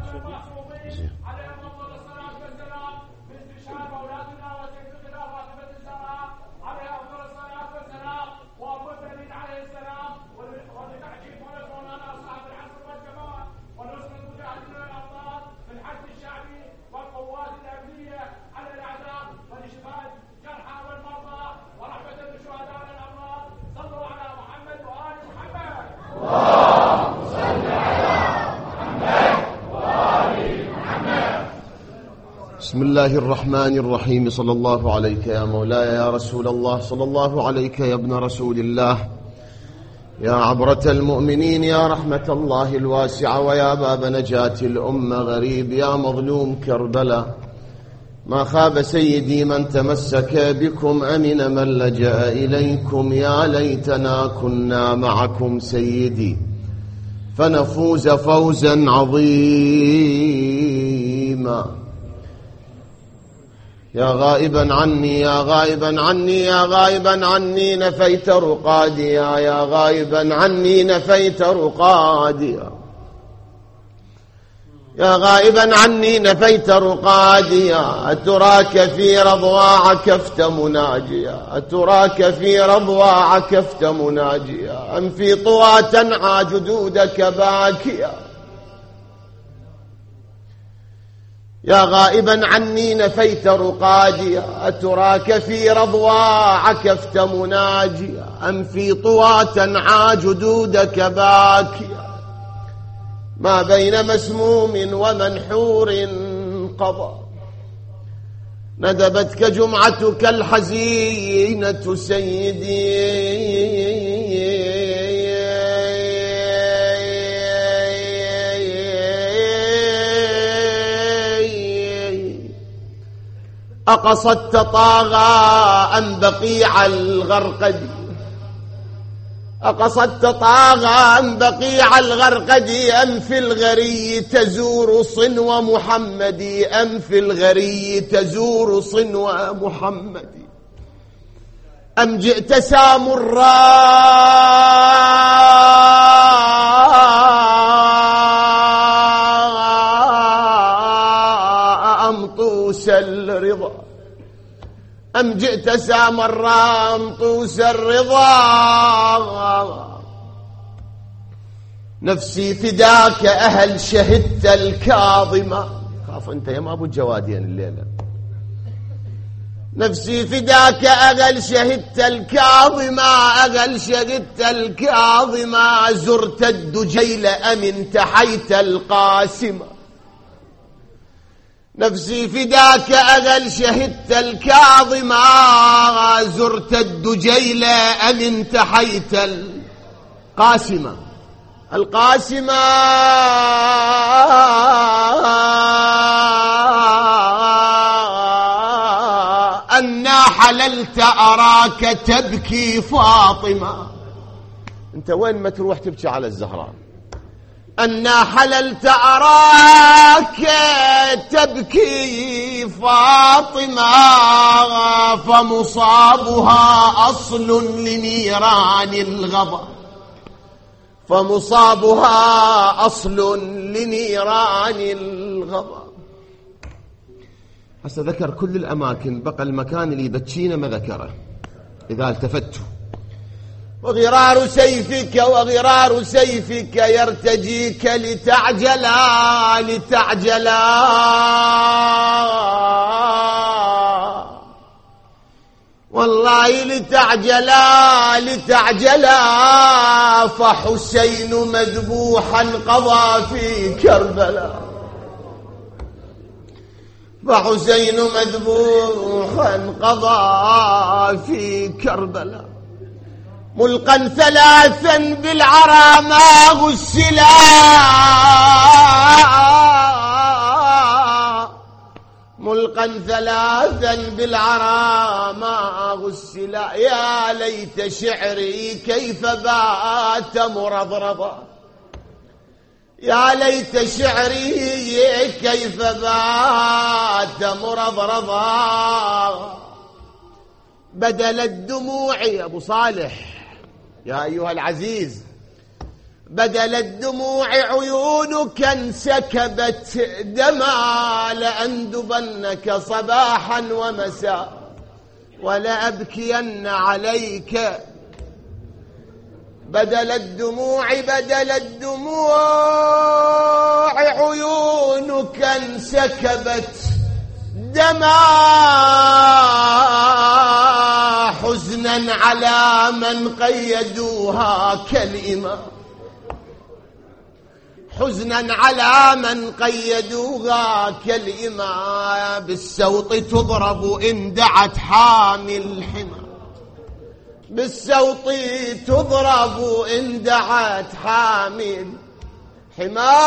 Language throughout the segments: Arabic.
بسم الله الرحمن الرحيم. صلى الله عليك يا مولاي يا رسول الله، صلى الله عليك يا ابن رسول الله، يا عبرة المؤمنين، يا رحمة الله الواسعة، ويا باب نجاة الأمة غريب، يا مظلوم كربلاء. ما خاب سيدي من تمسك بكم، أمن من لجأ إليكم. يا ليتنا كنا معكم سيدي فنفوز فوزا عظيما. يا غائبا عني، يا غائبا عني، يا غائبا عني نفيت رقاديا، يا غائبا عني نفيت رقاديا، يا غائبا عني نفيت رقاديا. أتراك في رضوى عكفت مناجيا، أتراك في رضوى عكفت مناجيا، أم في طوى تنعى جدودك باكيا. يا غائبا عني نفيت رقاديا، أتراك في رضوى عكفت مناجيا، أم في طوى تنعى جدودك باكيا. ما بين مسموم ومنحور قضى، ندبتك جمعتك الحزينة سيدي. أقصدت طاغى أم بقيع الغرقد، أقصدت طاغى أم بقيع الغرقد، أم في الغري تزور صنو محمد، أم في الغري تزور صنو محمد، أم جئت سامرا أم طوس الرضا، أم جئت سامرا أم طوس الرضا. نفسي فداك أهل شهدت الكاظمة. خاف أنت يا ما أبو الجوادين الليلة. نفسي فداك أهل شهدت الكاظمة، أهل شهدت الكاظمة. زرت الدجيل أم انتحيت القاسمة. نفسي فداك أغل شهدت الكاظمة، زرت الدجيل أم انتحيت القاسمة. القاسمة أنا حللت أراك تبكي فاطمة. أنت وين ما تروح تبكي على الزهراء. أنا حللت أراك تبكي فاطمة، فمصابها أصل لنيران الغضب، فمصابها أصل لنيران الغضب. هسه ذكر كل الأماكن، بقى المكان اللي بتشينا ما ذكره إذا التفتوا. وغرار سيفك وغرار سيفك يرتجيك لتعجلا لتعجلا، والله لتعجلا لتعجلا. فحسين مذبوحا قضى في كربلاء، فحسين مذبوحا قضى في كربلاء. ملقا ثلاثا بالعرى ما غسلا، ملقا ثلاثا بالعرى ما غسلا. يا ليت شعري كيف بات مرضرضا، يا ليت شعري كيف بات مرضرضا. بدل الدموع يا أبو صالح يا أيها العزيز، بدل الدموع عيونك انسكبت دما، لأندبنك صباحا ومساء ولأبكين عليك. بدل الدموع عيونك انسكبت دما، حزنا على من قيدوها كالإمام، حزنا على من قيدوها كالإمام. بالسوط تضرب إن دعت حامي الحمى، بالسوط تضرب إن دعت حامي الحمى.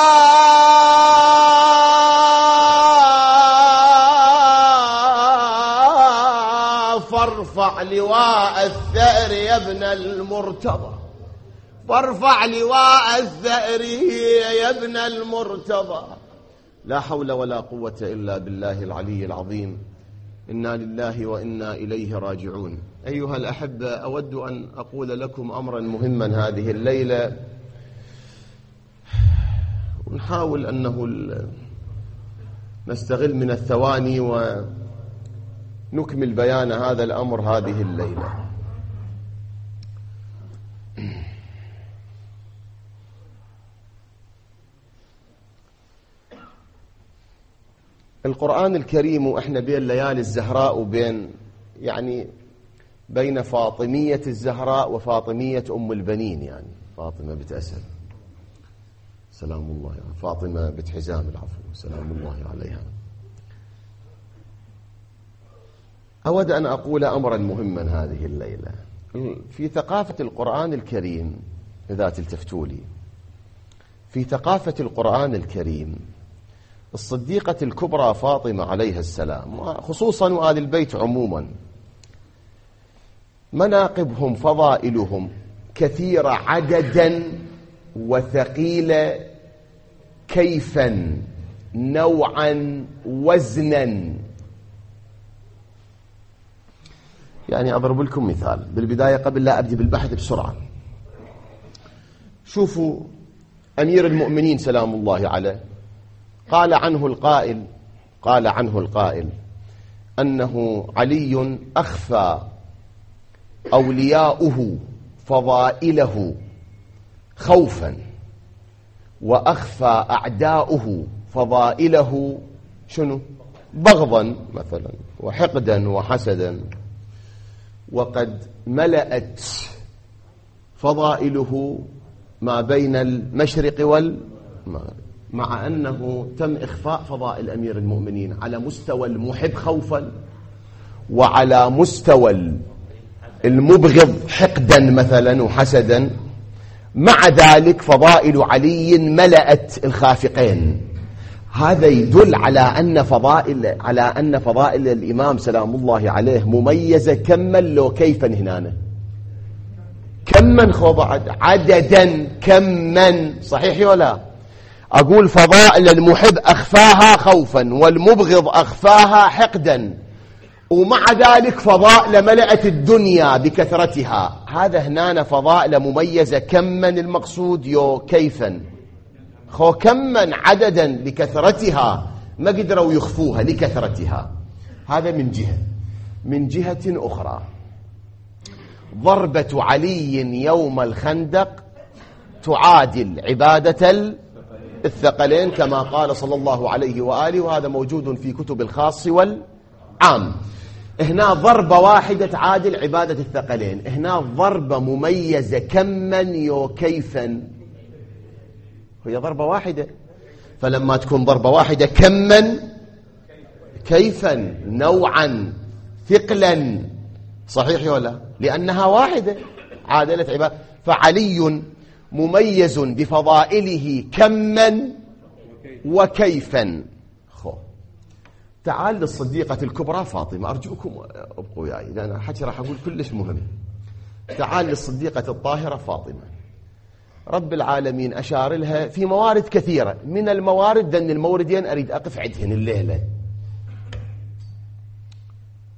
فارفع لواء الثأر يا ابن المرتضى، فارفع لواء الثأر يا ابن المرتضى. لا حول ولا قوة إلا بالله العلي العظيم. إنا لله وإنا إليه راجعون. أيها الأحبة، أود أن أقول لكم أمرا مهما هذه الليلة، ونحاول أنه نستغل من الثواني ونكمل بيان هذا الأمر هذه الليلة. القرآن الكريم، وإحنا بين ليالي الزهراء وبين بين فاطمية الزهراء وفاطمية أم البنين، يعني فاطمة بنت أسد سلام الله عليها، فاطمة بنت حزام العفو سلام الله عليها. أود أن أقول أمرا مهما هذه الليلة. في ثقافة القرآن الكريم، إذا تلتفتوا لي، في ثقافة القرآن الكريم الصديقة الكبرى فاطمة عليها السلام، خصوصا وآل البيت عموما، مناقبهم فضائلهم كثيرة عددا وثقيلة كيفا نوعا وزنا. يعني أضرب لكم مثال بالبداية قبل لا أبدي بالبحث بسرعة. شوفوا أمير المؤمنين سلام الله عليه، قال عنه القائل أنه علي أخفى أولياؤه فضائله خوفا، وأخفى أعداؤه فضائله شنو؟ بغضا مثلا وحقدا وحسدا. وقد ملأت فضائله ما بين المشرق والمغرب، مع أنه تم إخفاء فضائل أمير المؤمنين على مستوى المحب خوفا، وعلى مستوى المبغض حقدا مثلا وحسدا. مع ذلك فضائل علي ملأت الخافقين. هذا يدل على أن فضائل الإمام سلام الله عليه مميزة كما لو كيفا هنا، كما بعد عددا كما، صحيح ولا؟ أقول فضائل المحب أخفاها خوفا، والمبغض أخفاها حقدا، ومع ذلك فضائل ملأت الدنيا بكثرتها. هذا هنا فضائل مميزة كما المقصود يو كيفا، كما عددا لكثرتها، ما قدروا يخفوها لكثرتها. هذا من جهة. من جهة أخرى، ضربة علي يوم الخندق تعادل عبادة الثقلين كما قال صلى الله عليه وآله، وهذا موجود في كتب الخاص والعام. هنا ضربة واحدة تعادل عبادة الثقلين، هنا ضربة مميزة كما وكيفا، هي ضربة واحدة. فلما تكون ضربة واحدة كما كيفا نوعا ثقلا، صحيح ولا؟ لأنها واحدة عادلت عبادة. فعلي مميز بفضائله كما وكيفا. تعال للصديقة الكبرى فاطمة، أرجوكم ابقوا وياي لأن حكي راح أقول كلش مهم. تعال للصديقة الطاهرة فاطمة، رب العالمين أشار لها في موارد كثيرة. من الموارد لأن الموردين أريد أقف عندهن الليلة.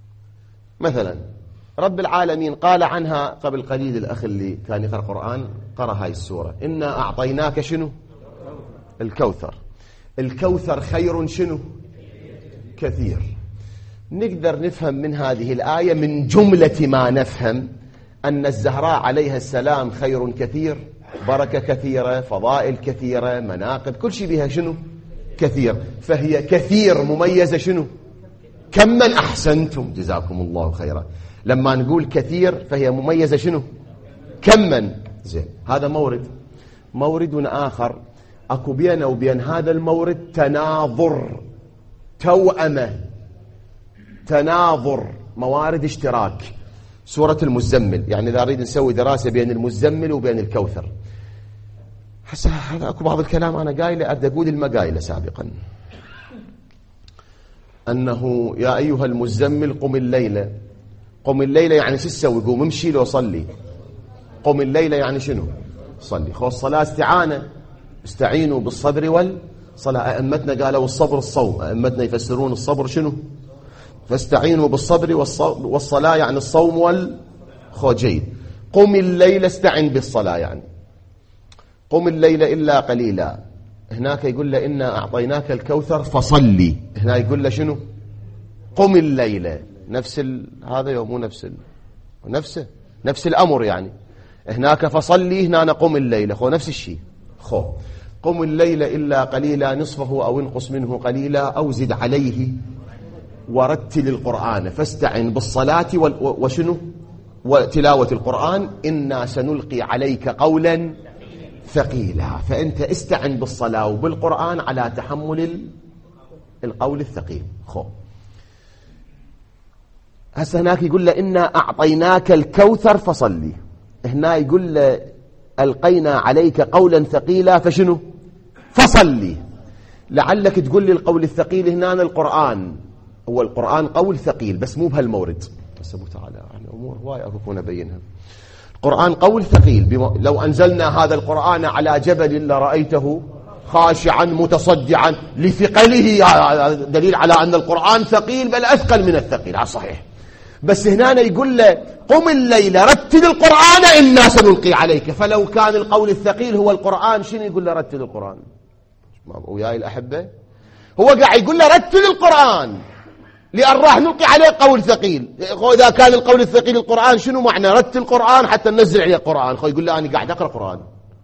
مثلا رب العالمين قال عنها قبل قليل، الأخ اللي كان يقرأ قرآن قرأ هاي السورة. إنا أعطيناك شنو؟ الكوثر. الكوثر خير شنو؟ كثير. نقدر نفهم من هذه الآية من جملة ما نفهم أن الزهراء عليها السلام خير كثير، بركة كثيرة، فضائل كثيرة، مناقب، كل شيء بها شنو؟ كثير. فهي كثير مميزة شنو؟ كمن. أحسنتم جزاكم الله خيرا. لما نقول كثير فهي مميزة شنو؟ كمن. زين، هذا مورد. مورد آخر أكو بينه وبين هذا المورد تناظر، توأمة، تناظر، موارد اشتراك. سورة المزمل، يعني إذا أريد نسوي دراسة بين المزمل وبين الكوثر، هسه هذا أكو بعض الكلام أنا قايله أبدأ أقول المقايلة سابقا، أنه يا أيها المزمل قم الليلة. قم الليلة يعني شو تسوي؟ قوم امشي لو صلي. قم الليلة يعني شنو؟ صلي. خو الصلاة استعانة، استعينوا بالصبر والصلاة. أئمتنا قالوا الصبر الصوم، أئمتنا يفسرون الصبر شنو؟ فاستعينوا بالصبر والصلاة يعني الصوم والخوجين. قم الليل استعن بالصلاة يعني قم الليل إلا قليلا. هناك يقول له إنا أعطيناك الكوثر فصلي، هنا يقول له شنو؟ قم الليل. نفس هذا يوم مو نفس الأمر يعني. هناك فصلي، هنا قم الليل، خو نفس الشيء. خو قم الليل إلا قليلا نصفه أو انقص منه قليلا أو زد عليه ورتل القرآن فاستعن بالصلاة وشنو؟ وتلاوة القرآن. إنا سنلقي عليك قولا ثقيلا. فأنت استعن بالصلاة وبالقرآن على تحمل القول الثقيل. خو هسه هناك يقول له إنا أعطيناك الكوثر فصلي، هنا يقول له ألقينا عليك قولا ثقيلا فشنو؟ فصلي. لعلك تقول لي القول الثقيل هنا القرآن، هو القرآن قول ثقيل بس مو بهالمورد. بس أبو تعالى يعني أمور هواي أكون أبينها. القرآن قول ثقيل، لو أنزلنا هذا القرآن على جبل لرأيته خاشعا متصدعا لثقله. دليل على أن القرآن ثقيل، بل أثقل من الثقيل على صحيح. بس هنا يقول له قم الليل رتل القرآن إنا سنلقي عليك. فلو كان القول الثقيل هو القرآن، شنو يقول له رتل القرآن؟ وياي الأحبة، هو قاعد يقول له رتل القرآن لأن راح نلقي عليه قول ثقيل. إذا كان القول الثقيل القرآن، شنو معنى رتل القرآن حتى ننزل عليه القرآن؟ يقول له أنا قاعد أقرأ قرآن.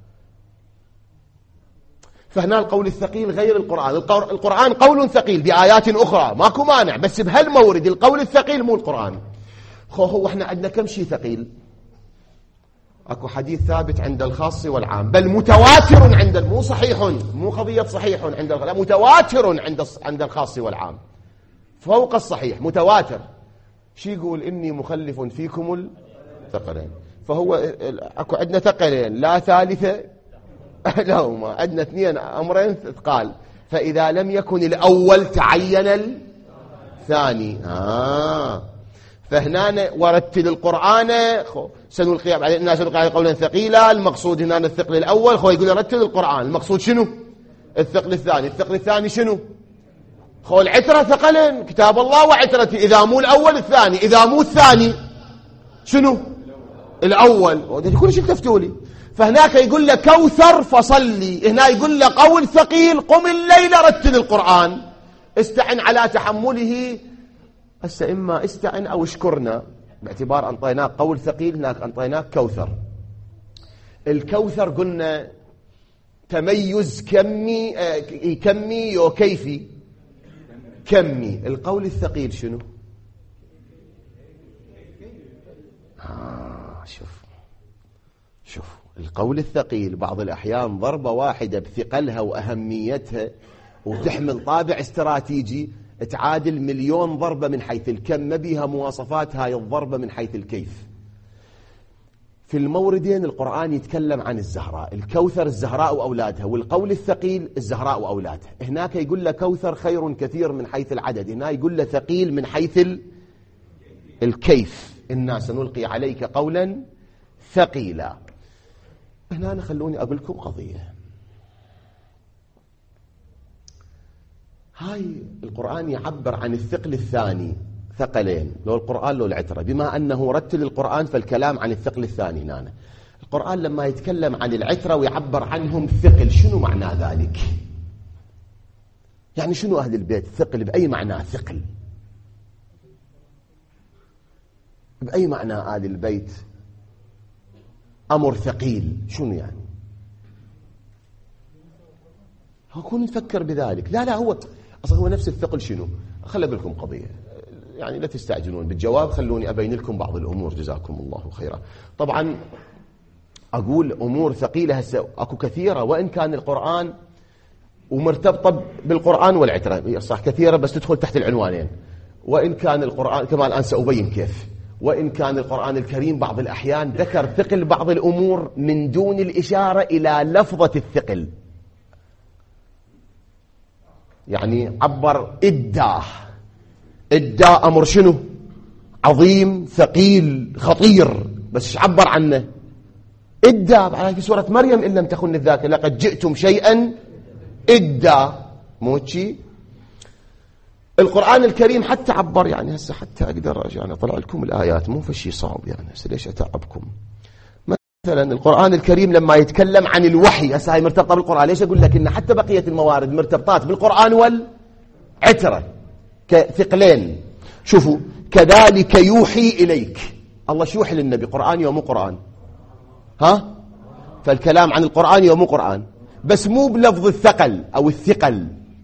فهنا القول الثقيل غير القرآن. القرآن قول ثقيل بآيات أخرى ماكو مانع، بس بهالمورد القول الثقيل مو القرآن. هو احنا عندنا كم شيء ثقيل؟ اكو حديث ثابت عند الخاص والعام، بل متواتر عند مو صحيح، مو قضية صحيح عند لا متواتر عند الخاص والعام، فوق الصحيح متواتر. شي يقول إني مخلف فيكم الثقلين. فهو اكو عندنا ثقلين لا ثالثة لهما، عندنا اثنين أمرين ثقال، فإذا لم يكن الأول تعين الثاني. فهنا ورتل القرآن سنلقي عليه قولا ثقيلا. المقصود هنا الثقل الأول، يقول رتل القرآن، المقصود شنو؟ الثقل الثاني. الثقل الثاني شنو؟ العترة ثقلين، كتاب الله وعترته، إذا مو الأول الثاني، إذا مو الثاني شنو؟ الأول. كل شيء تفتولي. فهناك يقول له كوثر فصلي، هنا يقول له قول ثقيل قم الليل رتل القرآن استعن على تحمله. هسه إما استعن أو اشكرنا، باعتبار أنطيناك قول ثقيل، هناك أنطيناك كوثر. الكوثر قلنا تميز كمي وكيفي. كمي. القول الثقيل شنو؟ شوف القول الثقيل بعض الأحيان ضربة واحدة بثقلها وأهميتها وتحمل طابع استراتيجي تعادل مليون ضربة من حيث الكم، ما بيها مواصفات هاي الضربة من حيث الكيف. في الموردين القرآن يتكلم عن الزهراء، الكوثر الزهراء وأولادها، والقول الثقيل الزهراء وأولادها. هناك يقول له كوثر خير كثير من حيث العدد، هنا يقول له ثقيل من حيث الكيف. إنا سنلقي عليك قولا ثقيلا. هنا خلوني أقول لكم قضية. هاي القرآن يعبر عن الثقل الثاني، ثقلين، لو القرآن لو العترة، بما أنه رتل القرآن فالكلام عن الثقل الثاني هنا. القرآن لما يتكلم عن العترة ويعبر عنهم ثقل، شنو معنى ذلك؟ يعني شنو أهل البيت ثقل؟ بأي معنى ثقل؟ بأي معنى أهل البيت أمر ثقيل؟ شنو يعني؟ هكون نفكر بذلك. لا هو أصلا هو نفس الثقل. شنو؟ خلي أقول لكم قضية، يعني لا تستعجلون بالجواب، خلوني أبين لكم بعض الأمور جزاكم الله خيرا. طبعا أقول أمور ثقيلة هسه أكو كثيرة، وإن كان القرآن ومرتبطة بالقرآن والعترة صح كثيرة، بس تدخل تحت العنوانين. وإن كان القرآن كما الآن سأبين كيف، وإن كان القرآن الكريم بعض الأحيان ذكر ثقل بعض الأمور من دون الإشارة إلى لفظة الثقل، يعني عبر إدى أمر شنو؟ عظيم ثقيل خطير، بس عبر عنه إدى. في سورة مريم إن لم تخن الذاكرة لقد جئتم شيئا إدى، موتشي. القرآن الكريم حتى عبر، يعني هسه حتى أقدر يعني أطلع لكم الآيات، مو في شيء صعب يعني، هسه ليش أتعبكم. مثلا القرآن الكريم لما يتكلم عن الوحي، هسه هاي مرتبطة بالقرآن، ليش أقول لك إن حتى بقية الموارد مرتبطات بالقرآن والعترة كثقلين. شوفوا، كذلك يوحي إليك، الله شو يوحي للنبي؟ قرآن يوم قرآن، ها؟ فالكلام عن القرآن يوم قرآن، بس مو بلفظ الثقل أو الثقل،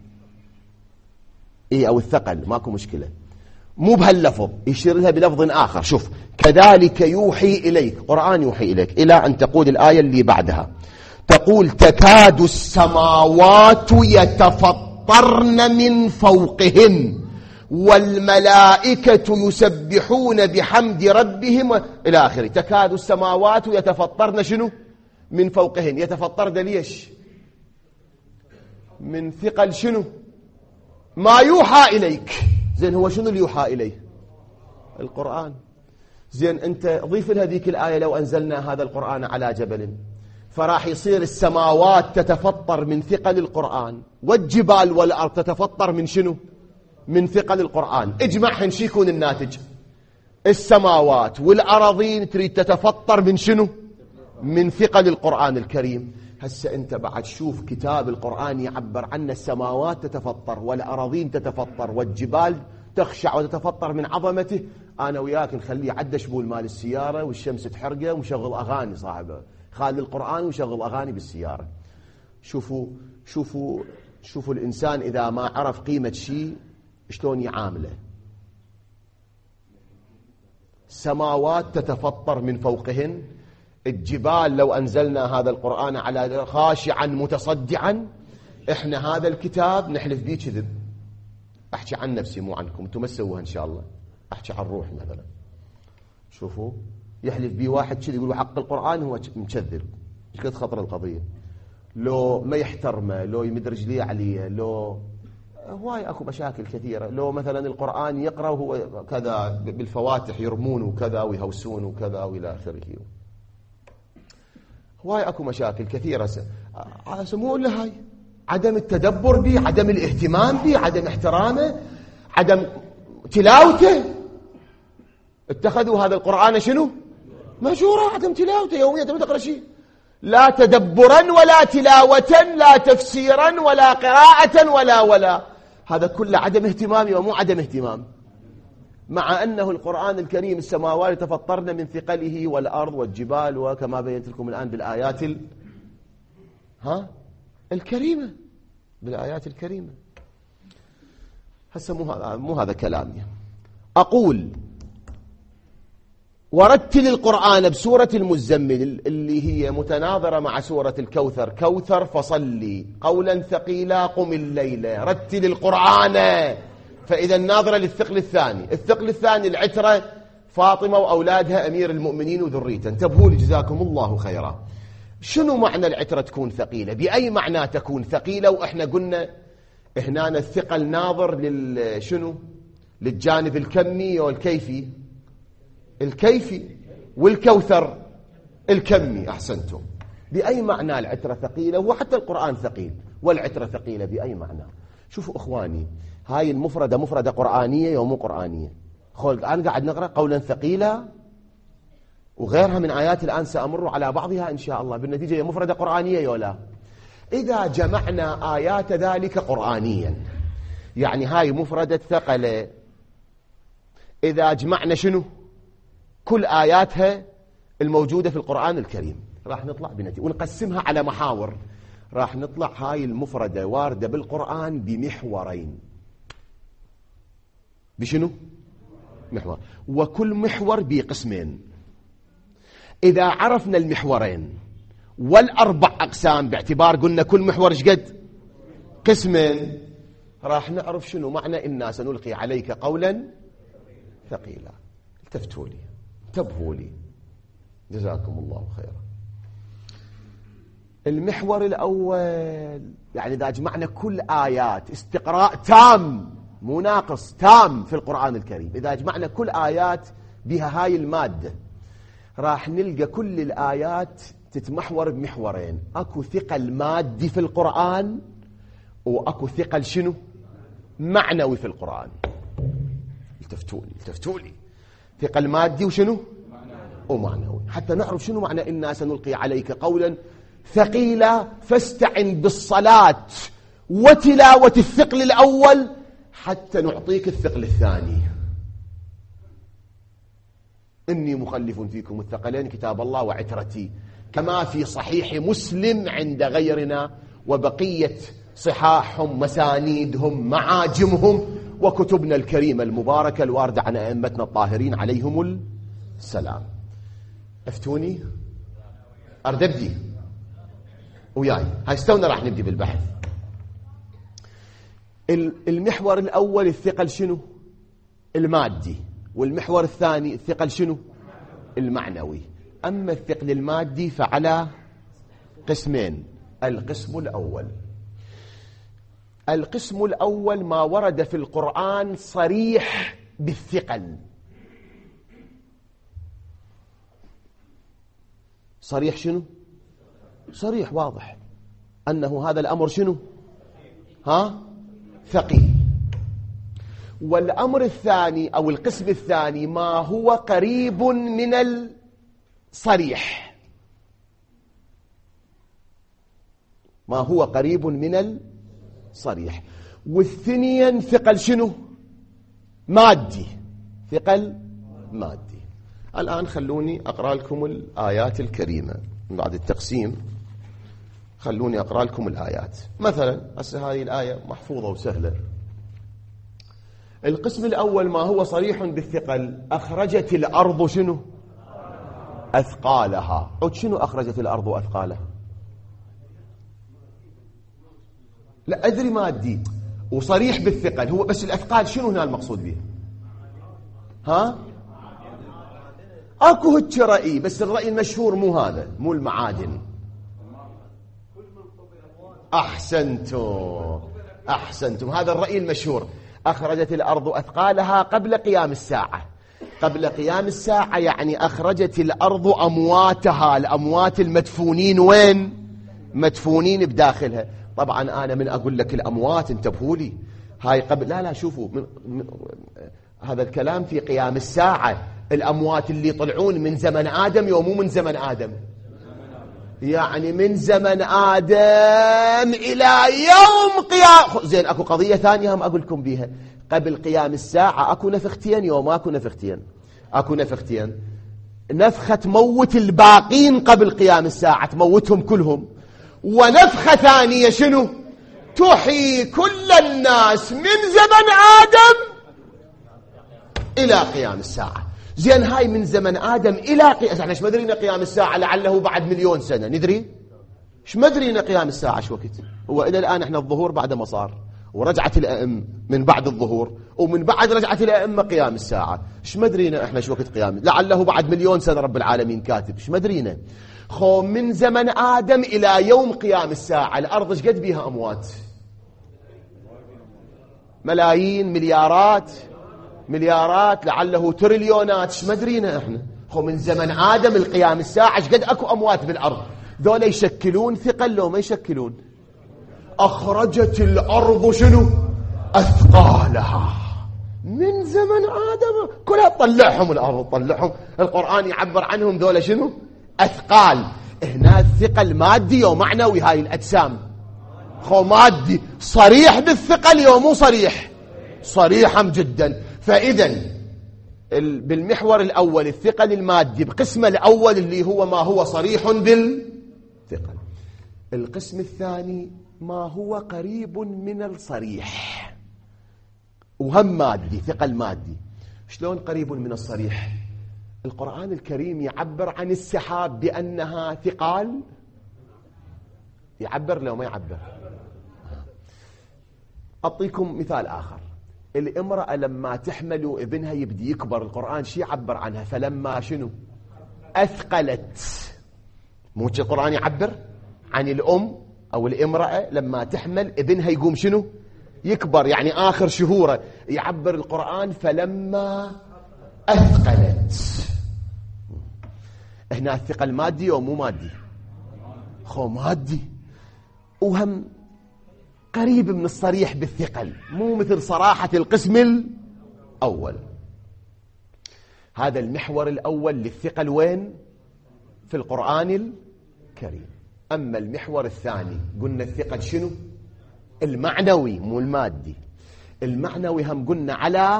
أو الثقل، ماكو مشكلة، مو بهاللفظ، يشير لها بلفظ آخر. شوف، كذلك يوحي إليك، قرآن يوحي إليك، إلى أن تقول الآية اللي بعدها، تقول تكاد السماوات يتفطرن من فوقهن والملائكة يسبحون بحمد ربهم إلى آخره. تكاد السماوات يتفطرن شنو؟ من فوقهن. يتفطرن ليش؟ من ثقل شنو؟ ما يوحى إليك. زين هو شنو اللي يوحى إليه؟ القرآن. زين أنت ضيف لها ذيك الآية لو أنزلنا هذا القرآن على جبل، فراح يصير السماوات تتفطر من ثقل القرآن، والجبال والأرض تتفطر من شنو؟ من ثقل القرآن. اجمعهن شو يكون الناتج؟ السماوات والأراضين تريد تتفطر من شنو؟ من ثقل القرآن الكريم. هسه أنت بعد شوف كتاب القرآن يعبر عن السماوات تتفطر والأراضين تتفطر والجبال تخشع وتتفطر من عظمته. أنا وياك نخليه عدى شبول مال السيارة والشمس تحرقه ومشغل أغاني، صاحبه خالي القرآن وشغل أغاني بالسيارة. شوفوا الإنسان إذا ما عرف قيمة شيء شلون يعامله. سماوات تتفطر من فوقهن، الجبال لو أنزلنا هذا القرآن على خاشعا متصدعا. إحنا هذا الكتاب نحلف به كذب، أحكي عن نفسي مو عنكم، أنتم ما تسووها إن شاء الله، أحكي عن روحي مثلا. شوفوا يحلف به واحد كذا يقول حق القرآن هو مكذب. ايش قد خطر القضية؟ لو ما يحترمه، لو يمد رجليه عليه، لو هواي اكو مشاكل كثيرة. لو مثلا القرآن يقرأ وهو كذا بالفواتح يرمون وكذا ويهوسون وكذا والى اخره، هواي اكو مشاكل كثيرة. سموه له هاي عدم التدبر به، عدم الاهتمام به، عدم احترامه، عدم تلاوته. اتخذوا هذا القرآن شنو؟ مهجورا، عدم تلاوته يوميا، ما تقرأ شيء، لا تدبرا ولا تلاوة، لا تفسيرا ولا قراءة ولا هذا كله عدم اهتمام ومو عدم اهتمام. مع أنه القرآن الكريم السماوات تفطرن من ثقله والأرض والجبال، وكما بينت لكم الآن بالآيات الكريمة، بالآيات الكريمة. هسه مو هذا كلامي. أقول ورتل القرآن بسورة المزمل اللي هي متناظرة مع سورة الكوثر، كوثر فصلي قولا ثقيلا قم الليل رتل القرآن. فإذا الناظرة للثقل الثاني، الثقل الثاني العترة فاطمة وأولادها أمير المؤمنين وذريته. انتبهوا لي جزاكم الله خيرا. شنو معنى العترة تكون ثقيلة؟ بأي معنى تكون ثقيلة؟ وإحنا قلنا هنا الثقل ناظر شنو؟ للجانب الكمي والكيفي، الكيفي، والكوثر الكمي. أحسنتم. بأي معنى العترة ثقيلة؟ وحتى القرآن ثقيل والعترة ثقيلة بأي معنى؟ شوفوا إخواني، هاي المفردة مفردة قرآنية ومو قرآنية. أنا قاعد نقرأ قولا ثقيلا وغيرها من آيات الآن سأمر على بعضها إن شاء الله. بالنتيجة هي مفردة قرآنية يولا. إذا جمعنا آيات ذلك قرآنيا، يعني هاي مفردة ثقلة، إذا جمعنا شنو؟ كل آياتها الموجودة في القرآن الكريم، راح نطلع بنتيجة ونقسمها على محاور. راح نطلع هاي المفردة واردة بالقرآن بمحورين. بشنو؟ محور، وكل محور بقسمين. إذا عرفنا المحورين والأربع أقسام، باعتبار قلنا كل محور شقد قسمين، راح نعرف شنو معنى إنا سنلقي عليك قولا ثقيلا. التفتوا لي، انتبهوا لي، جزاكم الله خيرا. المحور الأول، يعني إذا جمعنا كل آيات استقراء تام مو ناقص، تام في القرآن الكريم، إذا جمعنا كل آيات بها هاي المادة، راح نلقى كل الآيات تتمحور بمحورين. أكو ثقل مادي في القرآن، وأكو ثقل شنو؟ معنوي في القرآن. التفتوا لي، ثقل مادي وشنو؟ ومعنوي، حتى نعرف شنو معنى إنا سنلقي عليك قولا ثقيلا. فاستعن بالصلاة وتلاوة الثقل الأول حتى نعطيك الثقل الثاني. إني مخلف فيكم الثقلين كتاب الله وعترتي، كما في صحيح مسلم عند غيرنا، وبقية صحاحهم مسانيدهم معاجمهم وكتبنا الكريمة المباركة الواردة عن أئمتنا الطاهرين عليهم السلام. افتوني، أرد أبدي وياي، هاي استونا راح نبدي بالبحث. المحور الأول الثقل شنو؟ المادي، والمحور الثاني الثقل شنو؟ المعنوي. أما الثقل المادي فعلى قسمين. القسم الأول ما ورد في القرآن صريح بالثقل. صريح شنو؟ صريح واضح أنه هذا الأمر شنو؟ ثقيل. والأمر الثاني أو القسم الثاني ما هو قريب من الصريح، ما هو قريب من الصريح. والثنين ثقل شنو؟ مادي، ثقل مادي. الآن خلوني أقرأ لكم الآيات الكريمة من بعد التقسيم. خلوني أقرأ لكم الآيات. مثلا هسه هذه الآية محفوظة وسهلة. القسم الأول ما هو صريح بالثقل، أخرجت الأرض شنو؟ أثقالها. عود شنو أخرجت الأرض أثقالها؟ لا أدري مادي وصريح بالثقل، هو بس الأثقال شنو هنا المقصود به؟ أكو هيك رأي، بس الرأي المشهور مو هذا، مو المعادن. أحسنتم، هذا الرأي المشهور. أخرجت الأرض أثقالها قبل قيام الساعة. قبل قيام الساعة يعني أخرجت الأرض أمواتها، الأموات المدفونين وين؟ مدفونين بداخلها. طبعا أنا من أقول لك الأموات انتبهوا لي، هاي قبل، لا شوفوا هذا الكلام في قيام الساعة. الأموات اللي يطلعون من زمن آدم يومو من زمن آدم، يعني من زمن آدم إلى يوم قيام. زين أكو قضية ثانية هم أقول لكم بيها. قبل قيام الساعة أكو نفختين يوم، أكو نفختين. نفخة تموت الباقين قبل قيام الساعة، تموتهم كلهم. ونفخة ثانية شنو؟ تحيي كل الناس من زمن آدم إلى قيام الساعة. زين هاي من زمن آدم إلى قيام، احنا ايش مدرينا قيام الساعة؟ لعله بعد 1,000,000 سنة ندري؟ ايش مدرينا قيام الساعة ايش وقت؟ هو إلى الآن احنا الظهور بعد ما صار، ورجعت الأئمة من بعد الظهور، ومن بعد رجعت الأئمة قيام الساعة. ايش مدرينا احنا ايش وقت قيام؟ لعله بعد 1,000,000 سنة رب العالمين كاتب، ايش مدرينا؟ خو من زمن آدم إلى يوم قيام الساعة الأرض ايش قد بيها أموات؟ ملايين، مليارات، لعله تريليونات، ايش مدرينا احنا؟ خو من زمن آدم القيام الساعة ايش قد اكو أموات بالأرض. دول يشكلون ثقل لو ما يشكلون؟ أخرجت الأرض شنو؟ أثقالها. من زمن آدم كلها تطلعهم الأرض تطلعهم. القرآن يعبر عنهم ذولا شنو؟ أثقال. هنا الثقل مادي ومعنوي. هاي الأجسام خو مادي صريح بالثقل ومو صريح، صريحا جدا. فإذا بالمحور الأول الثقل المادي بقسمه الأول اللي هو ما هو صريح بالثقل. القسم الثاني ما هو قريب من الصريح وهم مادي، ثقل مادي. شلون قريب من الصريح؟ القرآن الكريم يعبر عن السحاب بأنها ثقال، يعبر لو ما يعبر. أعطيكم مثال آخر. الامرأة لما تحمل ابنها يبدي يكبر، القرآن شي يعبر عنها؟ فلما شنو؟ أثقلت. مو القرآن يعبر عن الأم أو الامرأة لما تحمل ابنها يقوم شنو؟ يكبر، يعني آخر شهوره. يعبر القرآن فلما أثقلت. هنا الثقل مادي أو مو مادي؟ خو مادي، وهم قريب من الصريح بالثقل، مو مثل صراحة القسم الأول. هذا المحور الأول للثقل وين؟ في القرآن الكريم. أما المحور الثاني قلنا الثقل شنو؟ المعنوي مو المادي. المعنوي هم قلنا على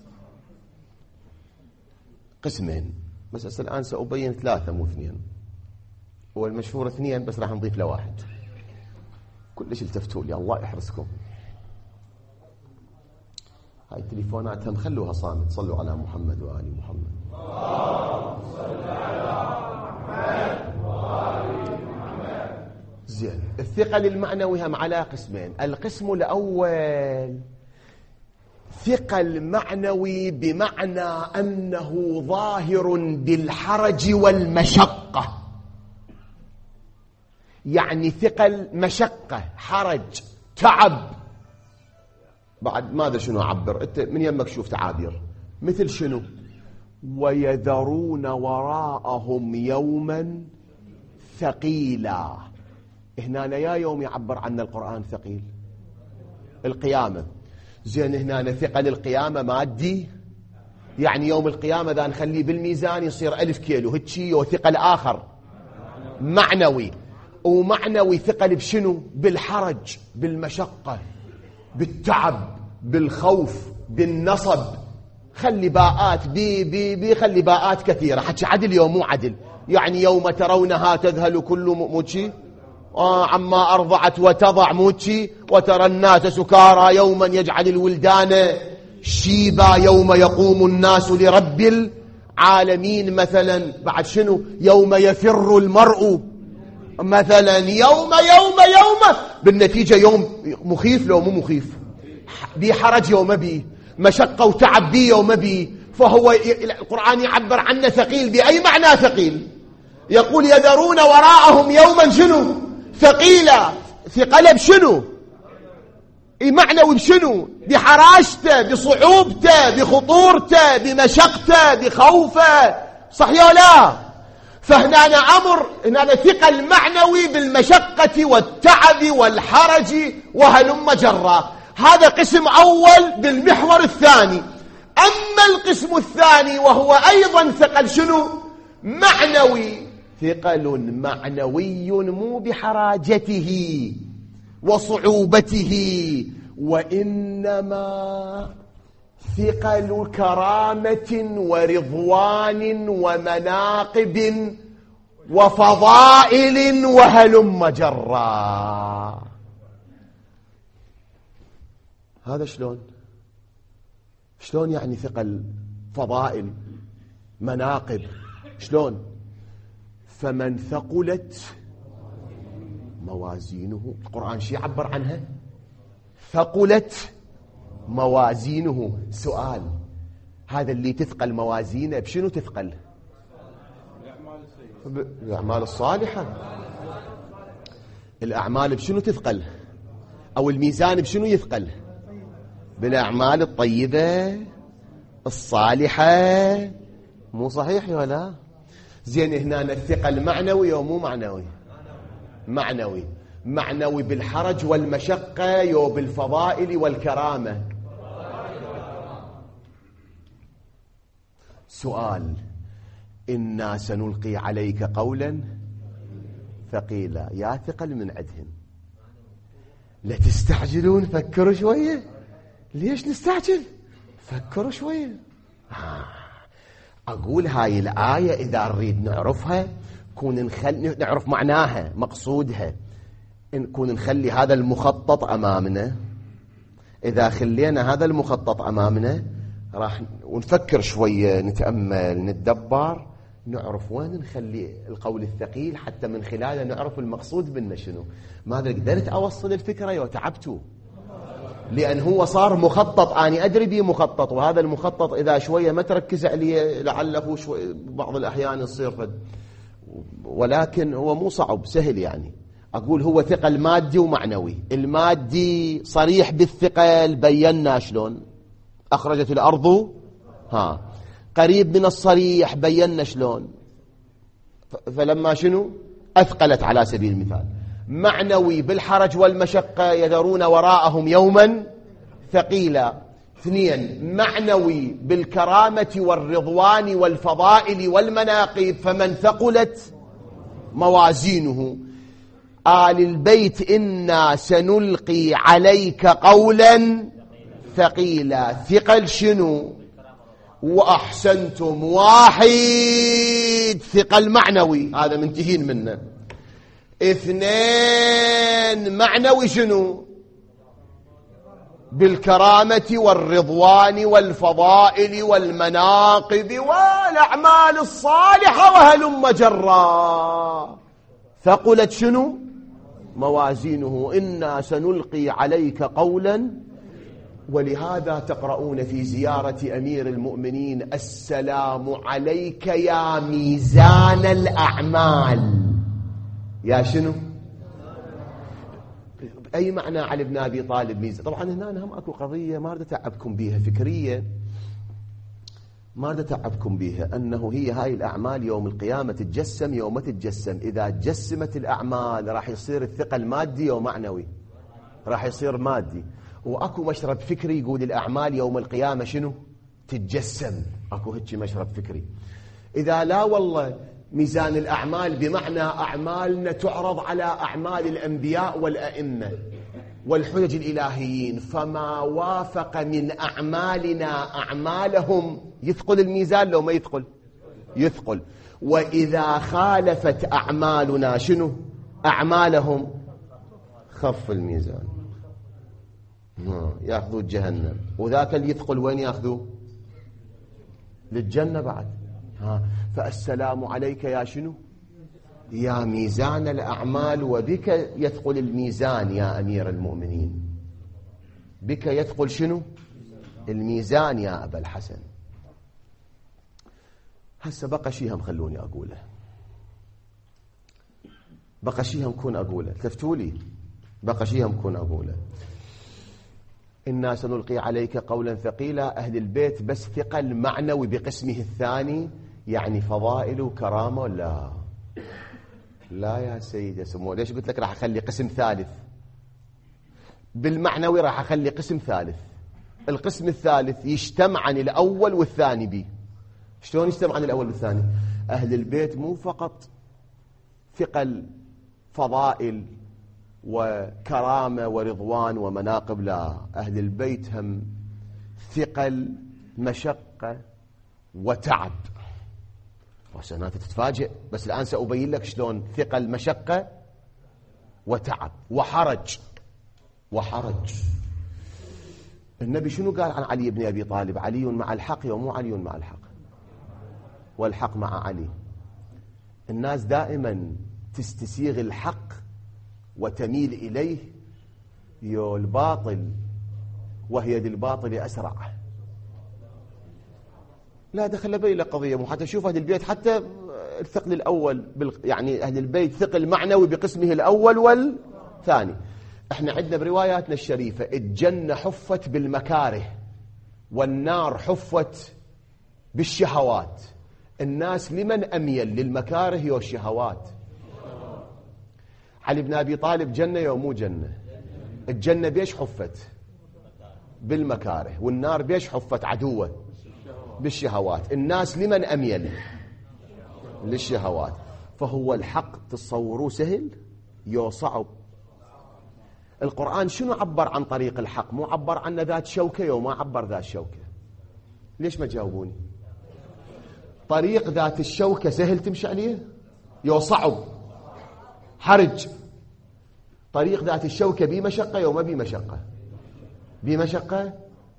قسمين، بس الآن سأبين 3 مو 2. هو المشهور 2 بس راح نضيف له 1. كلش التفتوا لي، الله يحرسكم. هاي التليفونات هم خلوها صامت. صلوا على محمد وآل محمد. اللهم صل على محمد وآل محمد. زين. الثقل المعنوي هم على قسمين. القسم الأول ثقل معنوي بمعنى أنه ظاهر بالحرج والمشقة، يعني ثقل مشقة، حرج، تعب. بعد ماذا شنو أعبر؟ أنت من يمك شوف تعابير مثل شنو؟ ويذرون وراءهم يوما ثقيلا. هنا يا يوم يعبر عن القرآن ثقيل القيامة. زين هنا ثقل القيامة مادي، يعني يوم القيامة ذا نخليه بالميزان يصير 1000 كيلو هتشي. وثقل آخر معنوي، ومعنوي ثقل بشنو؟ بالحرج، بالمشقة، بالتعب، بالخوف، بالنصب. خلي باءات بي خلي باءات كثيرة. حكي عدل يوم مو عدل، يعني يوم ترونها تذهل كل موتشي عما أرضعت وتضع موتشي وترى الناس سكارى يوما يجعل الولدان شيبا يوم يقوم الناس لرب العالمين مثلا. بعد شنو؟ يوم يفر المرء مثلا يوم بالنتيجة يوم مخيف لو مو مخيف، بي حرج يوم بي مشقة وتعب بي يوم بي. فهو القرآن يعبر عنه ثقيل. بأي معنى ثقيل؟ يقول يذرون وراءهم يوما شنو؟ ثقيلة. ثقل بشنو؟ معنوي بشنو؟ بحراجته، بصعوبته، بخطورته، بمشقته، بخوفه. صحيح ولا لا؟ فهنا أمر، هنا ثقل معنوي بالمشقة والتعب والحرج وهلم جرا. هذا قسم أول بالمحور الثاني. أما القسم الثاني وهو أيضا ثقل شنو؟ معنوي. ثقل معنوي مو بحراجته وصعوبته، وإنما ثقل كرامة ورضوان ومناقب وفضائل وهلم جرا. هذا شلون يعني ثقل فضائل مناقب؟ شلون؟ فمن ثقلت موازينه، القرآن شي يعبر عنها؟ ثقلت موازينه. سؤال، هذا اللي تثقل موازينه بشنو تثقل؟ الأعمال الصالحة. الأعمال بشنو تثقل؟ أو الميزان بشنو يثقل؟ بالأعمال الطيبة الصالحة. مو صحيح ولا؟ زين هنا الثقل معنوي أو مو معنوي؟ معنوي. معنوي بالحرج والمشقة وبالفضائل والكرامة. سؤال: إنا سنلقي عليك قولا ثقيلا. يا ثقل من عدهن، لا تستعجلون، فكروا شوية. ليش نستعجل؟ فكروا شوية. أقول هاي الآية إذا نريد نعرفها نعرف معناها مقصودها، نكون نخلي هذا المخطط أمامنا. إذا خلينا هذا المخطط أمامنا راح ونفكر شوية، نتأمل، نتدبر، نعرف وين نخلي القول الثقيل حتى من خلاله نعرف المقصود بنا شنو. ما قدرت أوصل الفكرة يا تعبتوا، لأن هو صار مخطط. أنا أدري بيه مخطط، وهذا المخطط إذا شوية ما تركز عليه لعله شوي بعض الأحيان يصير فد، ولكن هو مو صعب، سهل. يعني أقول هو ثقل مادي ومعنوي. المادي صريح بالثقل، بينا شلون أخرجت الأرض قريب من الصريح، بينا شلون. فلما شنو أثقلت على سبيل المثال. معنوي بالحرج والمشقة، يذرون وراءهم يوما ثقيلا. 2 معنوي بالكرامة والرضوان والفضائل والمناقب، فمن ثقلت موازينه. آل البيت إنا سنلقي عليك قولا ثقيلا. ثقل شنو؟ وأحسنتم 1 ثقل معنوي، هذا منتهين منه. 2 معنوي شنو؟ بالكرامة والرضوان والفضائل والمناقب والأعمال الصالحة وهلم جرا. ثقلت شنو؟ موازينه. إنا سنلقي عليك قولا. ولهذا تقرؤون في زيارة أمير المؤمنين: السلام عليك يا ميزان الأعمال. يا شنو؟ أي معنى علي بن أبي طالب ميزان؟ طبعا هنا هم أكو قضية ما أريد أتعبكم بيها، فكرية ما أريد أتعبكم بيها، أنه هي هاي الأعمال يوم القيامة تتجسم. يوم ما تتجسم، إذا تجسمت الأعمال راح يصير الثقل مادي ومعنوي، راح يصير مادي. وأكو مشرب فكري يقول الأعمال يوم القيامة شنو؟ تتجسم. أكو هيك مشرب فكري. إذا لا والله ميزان الأعمال بمعنى أعمالنا تعرض على أعمال الأنبياء والأئمة والحجج الإلهيين، فما وافق من أعمالنا أعمالهم يثقل الميزان لو ما يثقل؟ يثقل. وإذا خالفت أعمالنا شنو؟ أعمالهم خف الميزان، يأخذوا جهنم. وذاك اللي يثقل وين يأخذوا؟ للجنة بعد. فالسلام عليك يا شنو؟ يا ميزان الأعمال، وبك يثقل الميزان يا أمير المؤمنين. بك يثقل شنو؟ الميزان يا أبا الحسن. هسه بقى شيء هم خلوني أقوله، بقى شيء هم كون أقوله، تفتوا لي. بقى شيء هم كون أقوله: إنا سنلقي عليك قولا ثقيلا. أهل البيت بس ثقل معنوي بقسمه الثاني، يعني فضائل وكرامة. لا يا سيدي سمو، ليش قلت لك راح أخلي قسم ثالث؟ بالمعنوي راح أخلي قسم ثالث. القسم الثالث يجتمع عن الأول والثاني بي. شلون يجتمع عن الأول والثاني؟ أهل البيت مو فقط ثقل فضائل وكرامة ورضوان ومناقب، لا، أهل البيت هم ثقل مشقة وتعب. وسنات تتفاجئ، بس الآن سأبين لك شلون ثقل مشقة وتعب وحرج. النبي شنو قال عن علي بن أبي طالب؟ علي مع الحق ومو علي مع الحق، والحق مع علي. الناس دائما تستسيغ الحق وتميل إليه يو الباطل، وهي دي الباطل أسرع. لا دخل بي إلى قضية، مو حتى شوف أهل البيت حتى الثقل الأول يعني أهل البيت ثقل معنوي بقسمه الأول والثاني. احنا عندنا برواياتنا الشريفة: الجنة حفت بالمكاره والنار حفت بالشهوات. الناس لمن أميل؟ للمكاره والشهوات. علي بن أبي طالب جنة يوم مو جنة؟ الجنة بيش حفت؟ بالمكاره. والنار بيش حفت؟ عدوة بالشهوات. الناس لمن أميل؟ للشهوات. فهو الحق تصوروه سهل يوصعب. القرآن شنو عبر عن طريق الحق؟ مو عبر عنه ذات شوكة وما عبر ذات شوكة. ليش ما جاوبوني؟ طريق ذات الشوكة سهل تمشي عليه يوصعب حرج. طريق ذات الشوكة بي مشقة وما بي مشقة؟ بي مشقة